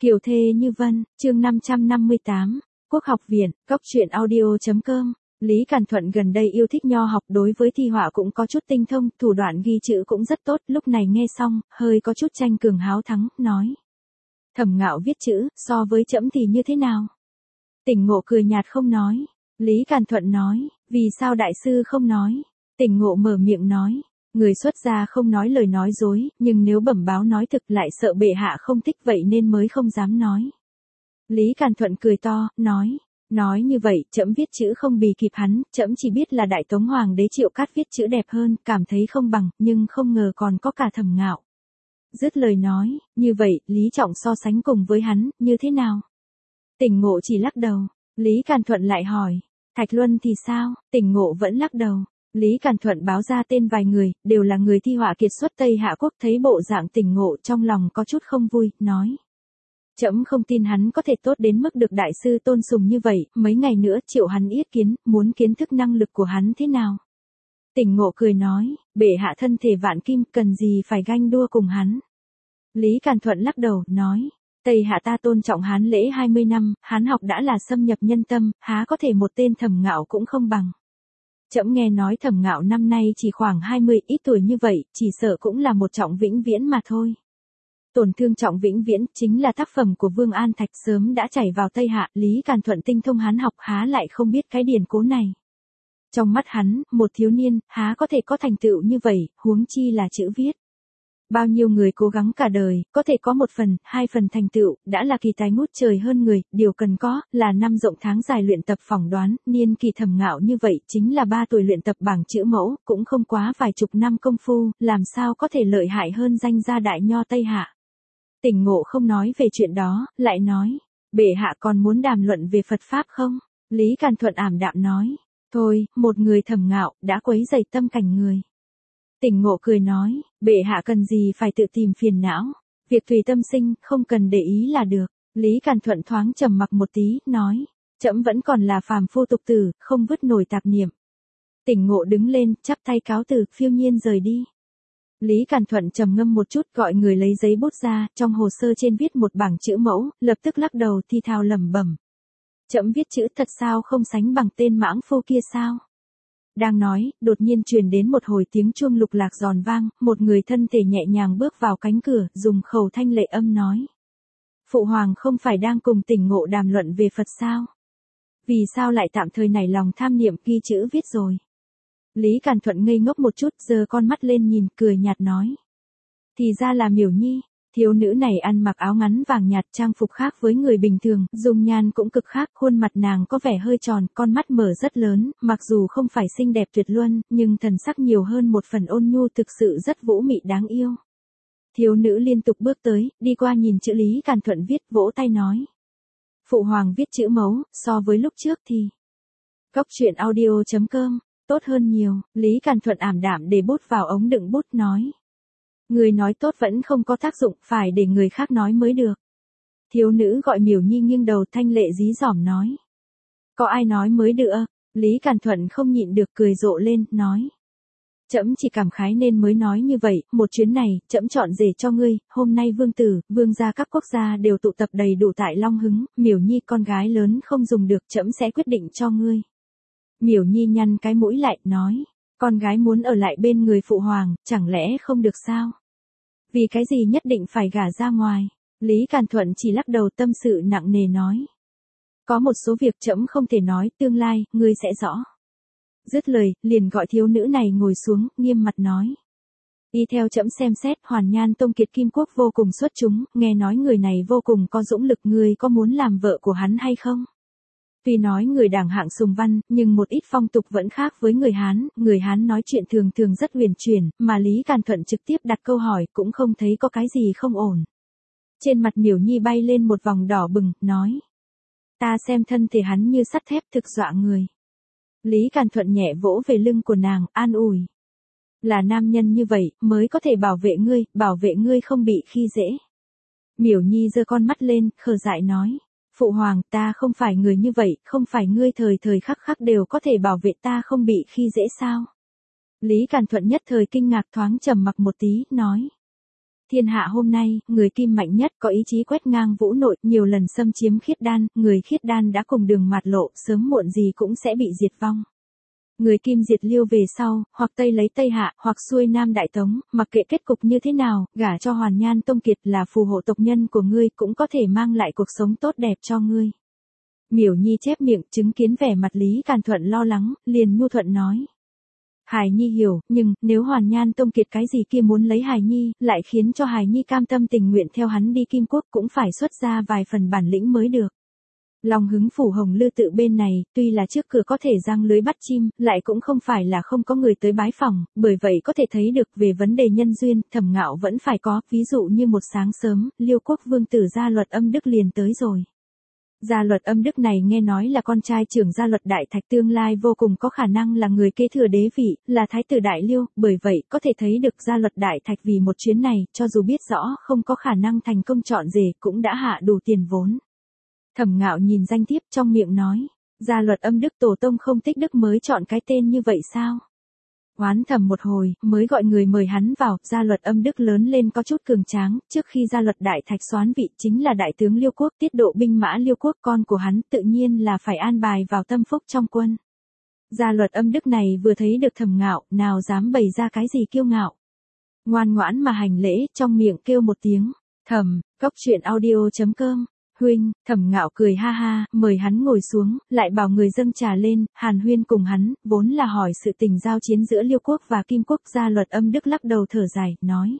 Kiều thê như vân, chương 558, Quốc học viện, Cóc truyện audio.com. Lý Càn Thuận gần đây yêu thích nho học, đối với thi họa cũng có chút tinh thông, thủ đoạn ghi chữ cũng rất tốt, lúc này nghe xong, hơi có chút tranh cường háo thắng, nói. Thẩm Ngạo viết chữ, so với trẫm thì như thế nào? Tỉnh Ngộ cười nhạt không nói. Lý Càn Thuận nói, vì sao đại sư không nói? Tỉnh Ngộ mở miệng nói. Người xuất gia không nói lời nói dối, nhưng nếu bẩm báo nói thực lại sợ bệ hạ không thích, vậy nên mới không dám nói. Lý Càn Thuận cười to, nói như vậy, trẫm viết chữ không bì kịp hắn, trẫm chỉ biết là Đại Tống Hoàng đế Triệu Cát viết chữ đẹp hơn, cảm thấy không bằng, nhưng không ngờ còn có cả Thẩm Ngạo. Dứt lời nói, như vậy, Lý Trọng so sánh cùng với hắn, như thế nào? Tỉnh Ngộ chỉ lắc đầu. Lý Càn Thuận lại hỏi, Thạch Luân thì sao? Tỉnh Ngộ vẫn lắc đầu. Lý Càn Thuận báo ra tên vài người, đều là người thi họa kiệt xuất Tây Hạ Quốc, thấy bộ dạng Tỉnh Ngộ trong lòng có chút không vui, nói. Trẫm không tin hắn có thể tốt đến mức được đại sư tôn sùng như vậy, mấy ngày nữa triệu hắn yết kiến, muốn kiến thức năng lực của hắn thế nào. Tỉnh Ngộ cười nói, bệ hạ thân thể vạn kim, cần gì phải ganh đua cùng hắn. Lý Càn Thuận lắc đầu, nói. Tây Hạ ta tôn trọng Hán lễ 20 năm, Hán học đã là xâm nhập nhân tâm, há có thể một tên Thẩm Ngạo cũng không bằng. Trẫm nghe nói Thẩm Ngạo năm nay chỉ khoảng 20, ít tuổi như vậy, chỉ sợ cũng là một Trọng Vĩnh Viễn mà thôi. Tổn thương Trọng Vĩnh Viễn chính là tác phẩm của Vương An Thạch, sớm đã chảy vào Tây Hạ, Lý Càn Thuận tinh thông Hán học há lại không biết cái điển cố này. Trong mắt hắn, một thiếu niên, há có thể có thành tựu như vậy, huống chi là chữ viết. Bao nhiêu người cố gắng cả đời, có thể có 1 phần, 2 phần thành tựu, đã là kỳ tài ngút trời hơn người, điều cần có, là năm rộng tháng dài luyện tập phỏng đoán, niên kỳ Thẩm Ngạo như vậy, chính là 3 tuổi luyện tập bảng chữ mẫu, cũng không quá vài chục năm công phu, làm sao có thể lợi hại hơn danh gia đại nho Tây Hạ. Tỉnh Ngộ không nói về chuyện đó, lại nói, bệ hạ còn muốn đàm luận về Phật Pháp không? Lý Càn Thuận ảm đạm nói, thôi, một người Thẩm Ngạo, đã quấy rầy tâm cảnh người. Tỉnh Ngộ cười nói, bệ hạ cần gì phải tự tìm phiền não, việc tùy tâm sinh, không cần để ý là được. Lý Càn Thuận thoáng trầm mặc một tí, nói, trẫm vẫn còn là phàm phu tục tử, không vứt nổi tạp niệm. Tỉnh Ngộ đứng lên, chắp tay cáo từ, phiêu nhiên rời đi. Lý Càn Thuận trầm ngâm một chút, gọi người lấy giấy bút ra, trong hồ sơ trên viết một bảng chữ mẫu, lập tức lắc đầu thi thào lẩm bẩm. Trẫm viết chữ thật sao không sánh bằng tên mãng phu kia sao? Đang nói, đột nhiên truyền đến một hồi tiếng chuông lục lạc giòn vang, một người thân thể nhẹ nhàng bước vào cánh cửa, dùng khẩu thanh lệ âm nói. Phụ hoàng không phải đang cùng Tỉnh Ngộ đàm luận về Phật sao? Vì sao lại tạm thời nảy lòng tham niệm ghi chữ viết rồi? Lý Càn Thuận ngây ngốc một chút, giơ con mắt lên nhìn, cười nhạt nói. Thì ra là Miểu Nhi. Thiếu nữ này ăn mặc áo ngắn vàng nhạt, trang phục khác với người bình thường, dung nhan cũng cực khác, khuôn mặt nàng có vẻ hơi tròn, con mắt mở rất lớn, mặc dù không phải xinh đẹp tuyệt luân, nhưng thần sắc nhiều hơn một phần ôn nhu, thực sự rất vũ mị đáng yêu. Thiếu nữ liên tục bước tới, đi qua nhìn chữ Lý Càn Thuận viết, vỗ tay nói. Phụ hoàng viết chữ mẫu, so với lúc trước thì. Cóc truyện audio.com, tốt hơn nhiều. Lý Càn Thuận ảm đạm để bút vào ống đựng bút, nói. Người nói tốt vẫn không có tác dụng, phải để người khác nói mới được. Thiếu nữ gọi Miểu Nhi nghiêng đầu, thanh lệ dí dỏm nói. Có ai nói mới được? Lý Càn Thuận không nhịn được, cười rộ lên, nói. Trẫm chỉ cảm khái nên mới nói như vậy, một chuyến này, trẫm chọn rể cho ngươi, hôm nay vương tử, vương gia các quốc gia đều tụ tập đầy đủ tại Long Hứng, Miểu Nhi con gái lớn không dùng được, trẫm sẽ quyết định cho ngươi. Miểu Nhi nhăn cái mũi lại, nói. Con gái muốn ở lại bên người phụ hoàng, chẳng lẽ không được sao? Vì cái gì nhất định phải gả ra ngoài? Lý Càn Thuận chỉ lắc đầu, tâm sự nặng nề nói. Có một số việc trẫm không thể nói, tương lai, ngươi sẽ rõ. Dứt lời, liền gọi thiếu nữ này ngồi xuống, nghiêm mặt nói. Y theo trẫm xem xét, Hoàn Nhan Tông Kiệt Kim Quốc vô cùng xuất chúng, nghe nói người này vô cùng có dũng lực, ngươi có muốn làm vợ của hắn hay không? Tuy nói người đảng hạng sùng văn, nhưng một ít phong tục vẫn khác với người Hán nói chuyện thường thường rất huyền chuyển, mà Lý Càn Thuận trực tiếp đặt câu hỏi, cũng không thấy có cái gì không ổn. Trên mặt Miểu Nhi bay lên một vòng đỏ bừng, nói. Ta xem thân thể hắn như sắt thép, thực dọa người. Lý Càn Thuận nhẹ vỗ về lưng của nàng, an ủi. Là nam nhân như vậy, mới có thể bảo vệ ngươi không bị khi dễ. Miểu Nhi giơ con mắt lên, khờ dại nói. Phụ hoàng, ta không phải người như vậy, không phải ngươi thời thời khắc khắc đều có thể bảo vệ ta không bị khi dễ sao? Lý Càn Thuận nhất thời kinh ngạc, thoáng trầm mặc một tí, nói. Thiên hạ hôm nay, người Kim mạnh nhất có ý chí quét ngang vũ nội, nhiều lần xâm chiếm Khiết Đan, người Khiết Đan đã cùng đường mạt lộ, sớm muộn gì cũng sẽ bị diệt vong. Người Kim diệt Liêu về sau, hoặc Tây lấy Tây Hạ, hoặc xuôi Nam Đại Tống, mặc kệ kết cục như thế nào, gả cho Hoàn Nhan Tông Kiệt là phù hộ tộc nhân của ngươi cũng có thể mang lại cuộc sống tốt đẹp cho ngươi. Miểu Nhi chép miệng, chứng kiến vẻ mặt Lý Càn Thuận lo lắng, liền nhu thuận nói. Hải Nhi hiểu, nhưng, nếu Hoàn Nhan Tông Kiệt cái gì kia muốn lấy Hải Nhi, lại khiến cho Hải Nhi cam tâm tình nguyện theo hắn đi Kim Quốc cũng phải xuất ra vài phần bản lĩnh mới được. Long Hứng phủ Hồng Lư tự bên này, tuy là trước cửa có thể giăng lưới bắt chim, lại cũng không phải là không có người tới bái phòng, bởi vậy có thể thấy được về vấn đề nhân duyên, Thẩm Ngạo vẫn phải có, ví dụ như một sáng sớm, Liêu Quốc vương tử Gia Luật Âm Đức liền tới rồi. Gia Luật Âm Đức này nghe nói là con trai trưởng Gia Luật Đại Thạch tương lai vô cùng có khả năng là người kế thừa đế vị, là thái tử Đại Liêu, bởi vậy có thể thấy được Gia Luật Đại Thạch vì một chuyến này, cho dù biết rõ không có khả năng thành công chọn rể cũng đã hạ đủ tiền vốn. Thẩm Ngạo nhìn danh thiếp trong miệng nói, Gia Luật Âm Đức tổ tông không tích đức mới chọn cái tên như vậy sao? Oán thầm một hồi, mới gọi người mời hắn vào, Gia Luật Âm Đức lớn lên có chút cường tráng, trước khi Gia Luật Đại Thạch soán vị chính là đại tướng Liêu Quốc, tiết độ binh mã Liêu Quốc, con của hắn tự nhiên là phải an bài vào tâm phúc trong quân. Gia Luật Âm Đức này vừa thấy được Thẩm Ngạo, nào dám bày ra cái gì kiêu ngạo. Ngoan ngoãn mà hành lễ, trong miệng kêu một tiếng, Thẩm, coctruyện.audio.com. Huynh, Thẩm Ngạo cười ha ha, mời hắn ngồi xuống, lại bảo người dâng trà lên, hàn huyên cùng hắn, vốn là hỏi sự tình giao chiến giữa Liêu Quốc và Kim Quốc. Gia Luật Âm Đức lắc đầu thở dài, nói.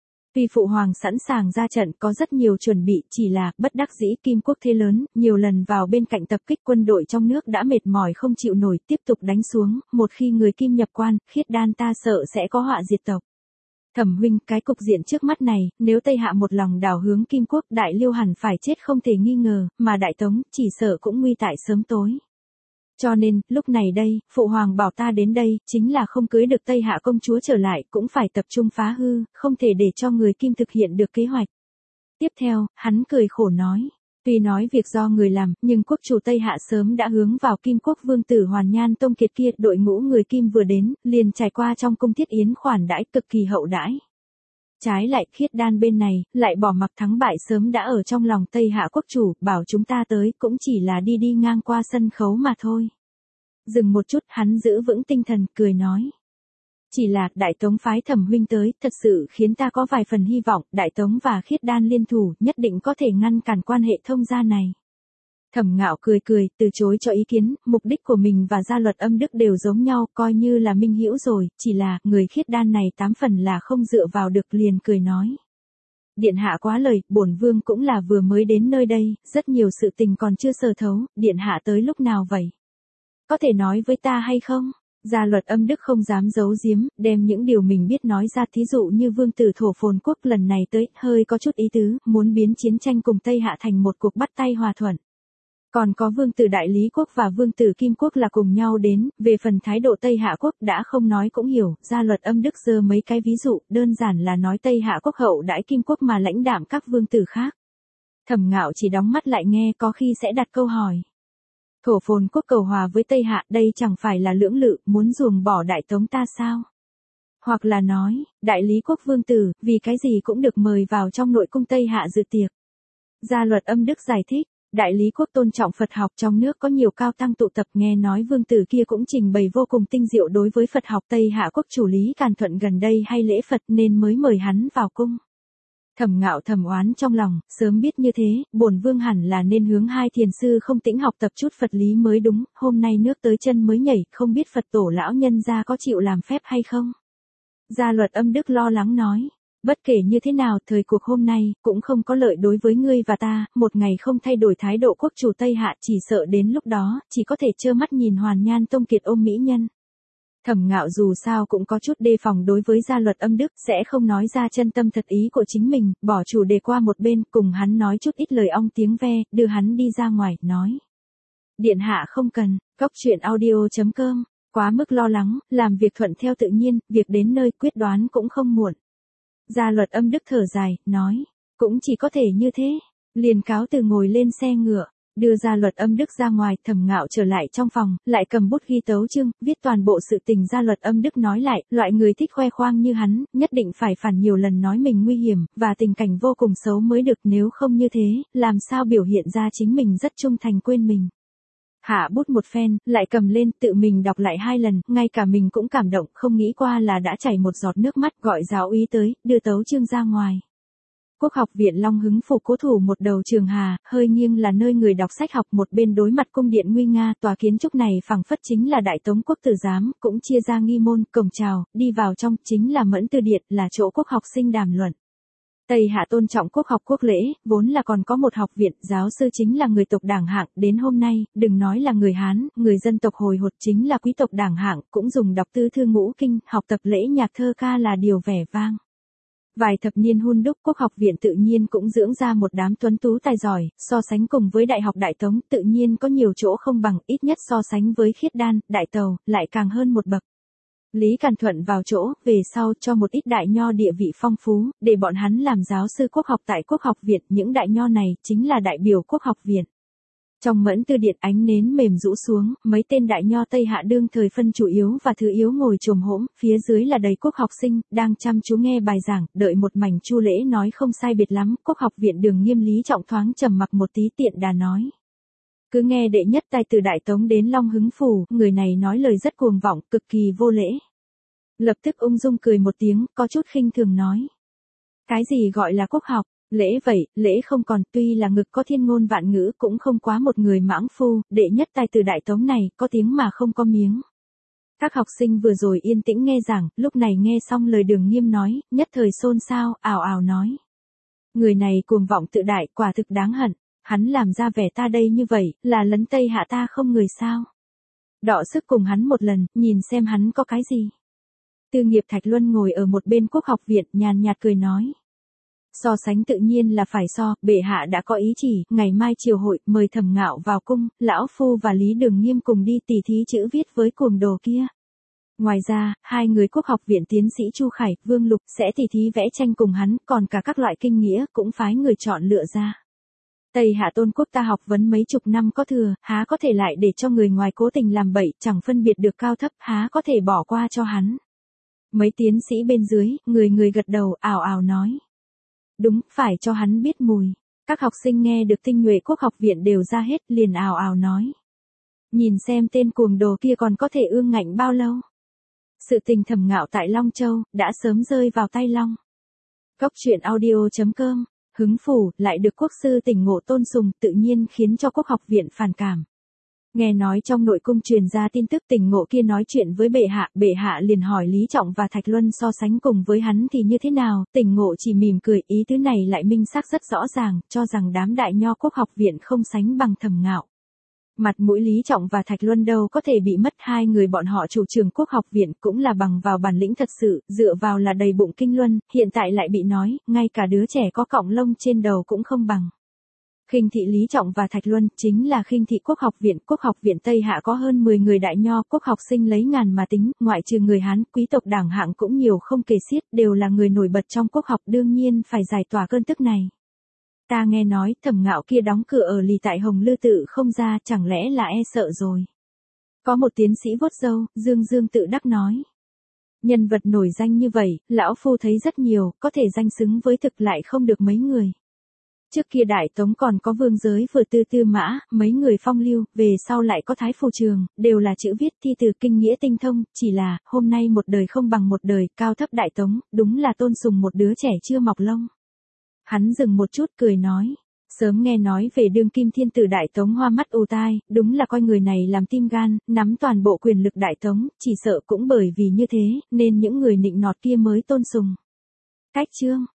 Vì Phụ Hoàng sẵn sàng ra trận có rất nhiều chuẩn bị, chỉ là, bất đắc dĩ Kim Quốc thế lớn, nhiều lần vào bên cạnh tập kích quân đội trong nước đã mệt mỏi không chịu nổi, tiếp tục đánh xuống, một khi người Kim nhập quan, Khiết Đan ta sợ sẽ có họa diệt tộc. Thẩm huynh, cái cục diện trước mắt này, nếu Tây Hạ một lòng đảo hướng Kim Quốc, Đại Liêu hẳn phải chết không thể nghi ngờ, mà Đại Tống, chỉ sợ cũng nguy tại sớm tối. Cho nên, lúc này đây, Phụ Hoàng bảo ta đến đây, chính là không cưới được Tây Hạ công chúa trở lại, cũng phải tập trung phá hư, không thể để cho người Kim thực hiện được kế hoạch. Tiếp theo, hắn cười khổ nói. Tuy nói việc do người làm, nhưng quốc chủ Tây Hạ sớm đã hướng vào Kim Quốc vương tử Hoàn Nhan Tông Kiệt kia, đội ngũ người Kim vừa đến, liền trải qua trong cung thiết yến khoản đãi cực kỳ hậu đãi. Trái lại, Khiết Đan bên này, lại bỏ mặc thắng bại sớm đã ở trong lòng Tây Hạ quốc chủ, bảo chúng ta tới, cũng chỉ là đi đi ngang qua sân khấu mà thôi. Dừng một chút, hắn giữ vững tinh thần, cười nói. Chỉ là, Đại Tống phái Thẩm huynh tới, thật sự khiến ta có vài phần hy vọng, Đại Tống và Khiết Đan liên thủ, nhất định có thể ngăn cản quan hệ thông gia này. Thẩm Ngạo cười cười, từ chối cho ý kiến, mục đích của mình và Gia Luật Âm Đức đều giống nhau, coi như là minh hữu rồi, chỉ là, người Khiết Đan này 8 phần là không dựa vào được, liền cười nói. Điện hạ quá lời, bổn vương cũng là vừa mới đến nơi đây, rất nhiều sự tình còn chưa sờ thấu, điện hạ tới lúc nào vậy? Có thể nói với ta hay không? Gia Luật Âm Đức không dám giấu giếm, đem những điều mình biết nói ra, thí dụ như vương tử Thổ Phồn Quốc lần này tới, hơi có chút ý tứ, muốn biến chiến tranh cùng Tây Hạ thành một cuộc bắt tay hòa thuận. Còn có vương tử Đại Lý Quốc và vương tử Kim Quốc là cùng nhau đến, về phần thái độ Tây Hạ Quốc đã không nói cũng hiểu, Gia Luật Âm Đức giơ mấy cái ví dụ, đơn giản là nói Tây Hạ Quốc hậu đãi Kim Quốc mà lãnh đạm các vương tử khác. Thẩm Ngạo chỉ đóng mắt lại nghe, có khi sẽ đặt câu hỏi. Thổ Phồn Quốc cầu hòa với Tây Hạ, đây chẳng phải là lưỡng lự, muốn ruồng bỏ Đại Tống ta sao? Hoặc là nói, Đại Lý Quốc vương tử, vì cái gì cũng được mời vào trong nội cung Tây Hạ dự tiệc. Gia Luật Âm Đức giải thích, Đại Lý Quốc tôn trọng Phật học, trong nước có nhiều cao tăng tụ tập, nghe nói vương tử kia cũng trình bày vô cùng tinh diệu đối với Phật học. Tây Hạ Quốc chủ Lý Càn Thuận gần đây hay lễ Phật nên mới mời hắn vào cung. Thẩm Ngạo thầm oán trong lòng, sớm biết như thế, bổn vương hẳn là nên hướng hai thiền sư không tĩnh học tập chút Phật lý mới đúng, hôm nay nước tới chân mới nhảy, không biết Phật tổ lão nhân gia có chịu làm phép hay không? Gia Luật Âm Đức lo lắng nói, bất kể như thế nào, thời cuộc hôm nay, cũng không có lợi đối với ngươi và ta, một ngày không thay đổi thái độ quốc chủ Tây Hạ, chỉ sợ đến lúc đó, chỉ có thể trơ mắt nhìn Hoàn Nhan Tông Kiệt ôm mỹ nhân. Thẩm Ngạo dù sao cũng có chút đề phòng đối với Gia Luật Âm Đức, sẽ không nói ra chân tâm thật ý của chính mình, bỏ chủ đề qua một bên, cùng hắn nói chút ít lời ong tiếng ve, đưa hắn đi ra ngoài, nói. Điện hạ không cần, coctruyện.audio.com, quá mức lo lắng, làm việc thuận theo tự nhiên, việc đến nơi quyết đoán cũng không muộn. Gia Luật Âm Đức thở dài, nói, cũng chỉ có thể như thế, liền cáo từ ngồi lên xe ngựa. Đưa ra luật âm đức ra ngoài, Thẩm Ngạo trở lại trong phòng, lại cầm bút ghi tấu chương, viết toàn bộ sự tình ra luật âm đức nói lại, loại người thích khoe khoang như hắn, nhất định phải phản nhiều lần nói mình nguy hiểm, và tình cảnh vô cùng xấu mới được, nếu không như thế, làm sao biểu hiện ra chính mình rất trung thành quên mình. Hạ bút một phen, lại cầm lên, tự mình đọc lại 2 lần, ngay cả mình cũng cảm động, không nghĩ qua là đã chảy một giọt nước mắt, gọi giáo úy tới, đưa tấu chương ra ngoài. Quốc học viện Long Hứng Phủ cố thủ một đầu trường hà, hơi nghiêng là nơi người đọc sách học, một bên đối mặt cung điện nguy nga, tòa kiến trúc này phảng phất chính là Đại Tống Quốc tử giám, cũng chia ra nghi môn, cổng chào, đi vào trong chính là Mẫn Tư Điện, là chỗ quốc học sinh đàm luận. Tây Hạ tôn trọng quốc học quốc lễ, vốn là còn có một học viện, giáo sư chính là người tộc đảng hạng, đến hôm nay, đừng nói là người Hán, người dân tộc hồi hột chính là quý tộc đảng hạng, cũng dùng đọc tứ thư ngũ kinh, học tập lễ nhạc thơ ca là điều vẻ vang. Vài thập niên hun đúc, quốc học viện tự nhiên cũng dưỡng ra một đám tuấn tú tài giỏi, so sánh cùng với Đại học Đại Tống, tự nhiên có nhiều chỗ không bằng, ít nhất so sánh với Khiết Đan, Đại Tàu, lại càng hơn một bậc. Lý Càn Thuận vào chỗ, về sau cho một ít đại nho địa vị phong phú, để bọn hắn làm giáo sư quốc học tại quốc học viện, những đại nho này chính là đại biểu quốc học viện. Trong Mẫn Tư Điện ánh nến mềm rũ xuống, mấy tên đại nho Tây Hạ đương thời phân chủ yếu và thứ yếu ngồi chồm hỗn, phía dưới là đầy quốc học sinh, đang chăm chú nghe bài giảng, đợi một mảnh chu lễ nói không sai biệt lắm, quốc học viện Đường Nghiêm Lý Trọng thoáng trầm mặc một tí tiện đà nói. Cứ nghe đệ nhất tài từ Đại Tống đến Long Hứng Phủ, người này nói lời rất cuồng vọng, cực kỳ vô lễ. Lập tức ung dung cười một tiếng, có chút khinh thường nói. Cái gì gọi là quốc học? Lễ vậy, lễ không còn, tuy là ngực có thiên ngôn vạn ngữ cũng không quá một người mãng phu, đệ nhất tài từ Đại Tống này, có tiếng mà không có miếng. Các học sinh vừa rồi yên tĩnh nghe giảng, lúc này nghe xong lời Đường Nghiêm nói, nhất thời xôn xao, ào ào nói. Người này cuồng vọng tự đại, quả thực đáng hận, hắn làm ra vẻ ta đây như vậy, là lấn Tây Hạ ta không người sao. Đọ sức cùng hắn một lần, nhìn xem hắn có cái gì. Tư Nghiệp Thạch Luân ngồi ở một bên quốc học viện, nhàn nhạt cười nói. So sánh tự nhiên là phải so, bệ hạ đã có ý chỉ, ngày mai triều hội, mời Thẩm Ngạo vào cung, lão phu và Lý Đường Nghiêm cùng đi tỉ thí chữ viết với cuồng đồ kia. Ngoài ra, 2 người quốc học viện tiến sĩ Chu Khải, Vương Lục sẽ tỉ thí vẽ tranh cùng hắn, còn cả các loại kinh nghĩa cũng phái người chọn lựa ra. Tây Hạ Tôn Quốc ta học vấn mấy chục năm có thừa, há có thể lại để cho người ngoài cố tình làm bậy, chẳng phân biệt được cao thấp, há có thể bỏ qua cho hắn. Mấy tiến sĩ bên dưới, người gật đầu, ào ào nói. Đúng, phải cho hắn biết mùi. Các học sinh nghe được tinh nhuệ quốc học viện đều ra hết, liền ào ào nói. Nhìn xem tên cuồng đồ kia còn có thể ương ngạnh bao lâu. Sự tình Thẩm Ngạo tại Long Châu, đã sớm rơi vào tay Long. Cốc truyện audio.com, Hứng Phủ, lại được quốc sư tỉnh ngộ tôn sùng, tự nhiên khiến cho quốc học viện phản cảm. Nghe nói trong nội cung truyền ra tin tức tỉnh ngộ kia nói chuyện với bệ hạ liền hỏi Lý Trọng và Thạch Luân so sánh cùng với hắn thì như thế nào, tỉnh ngộ chỉ mỉm cười, ý tứ này lại minh xác rất rõ ràng, cho rằng đám đại nho quốc học viện không sánh bằng Thẩm Ngạo. Mặt mũi Lý Trọng và Thạch Luân đâu có thể bị mất, 2 người bọn họ chủ trường quốc học viện cũng là bằng vào bản lĩnh thật sự, dựa vào là đầy bụng kinh luân, hiện tại lại bị nói, ngay cả đứa trẻ có cọng lông trên đầu cũng không bằng. Khinh thị Lý Trọng và Thạch Luân chính là khinh thị quốc học viện Tây Hạ có hơn 10 người đại nho, quốc học sinh lấy ngàn mà tính, ngoại trừ người Hán, quý tộc đảng hạng cũng nhiều không kể xiết, đều là người nổi bật trong quốc học, đương nhiên phải giải tỏa cơn tức này. Ta nghe nói, Thẩm Ngạo kia đóng cửa ở lì tại Hồng Lư Tự không ra, chẳng lẽ là e sợ rồi. Có một tiến sĩ vuốt râu, dương tự đắc nói. Nhân vật nổi danh như vậy, lão phu thấy rất nhiều, có thể danh xứng với thực lại không được mấy người. Trước kia Đại Tống còn có Vương Giới vừa Tư Mã, mấy người phong lưu, về sau lại có Thái Phù Trường, đều là chữ viết thi từ kinh nghĩa tinh thông, chỉ là, hôm nay một đời không bằng một đời, cao thấp Đại Tống, đúng là tôn sùng một đứa trẻ chưa mọc lông. Hắn dừng một chút cười nói, sớm nghe nói về đương kim thiên tử Đại Tống hoa mắt ù tai, đúng là coi người này làm tim gan, nắm toàn bộ quyền lực Đại Tống, chỉ sợ cũng bởi vì như thế, nên những người nịnh nọt kia mới tôn sùng. Cách chương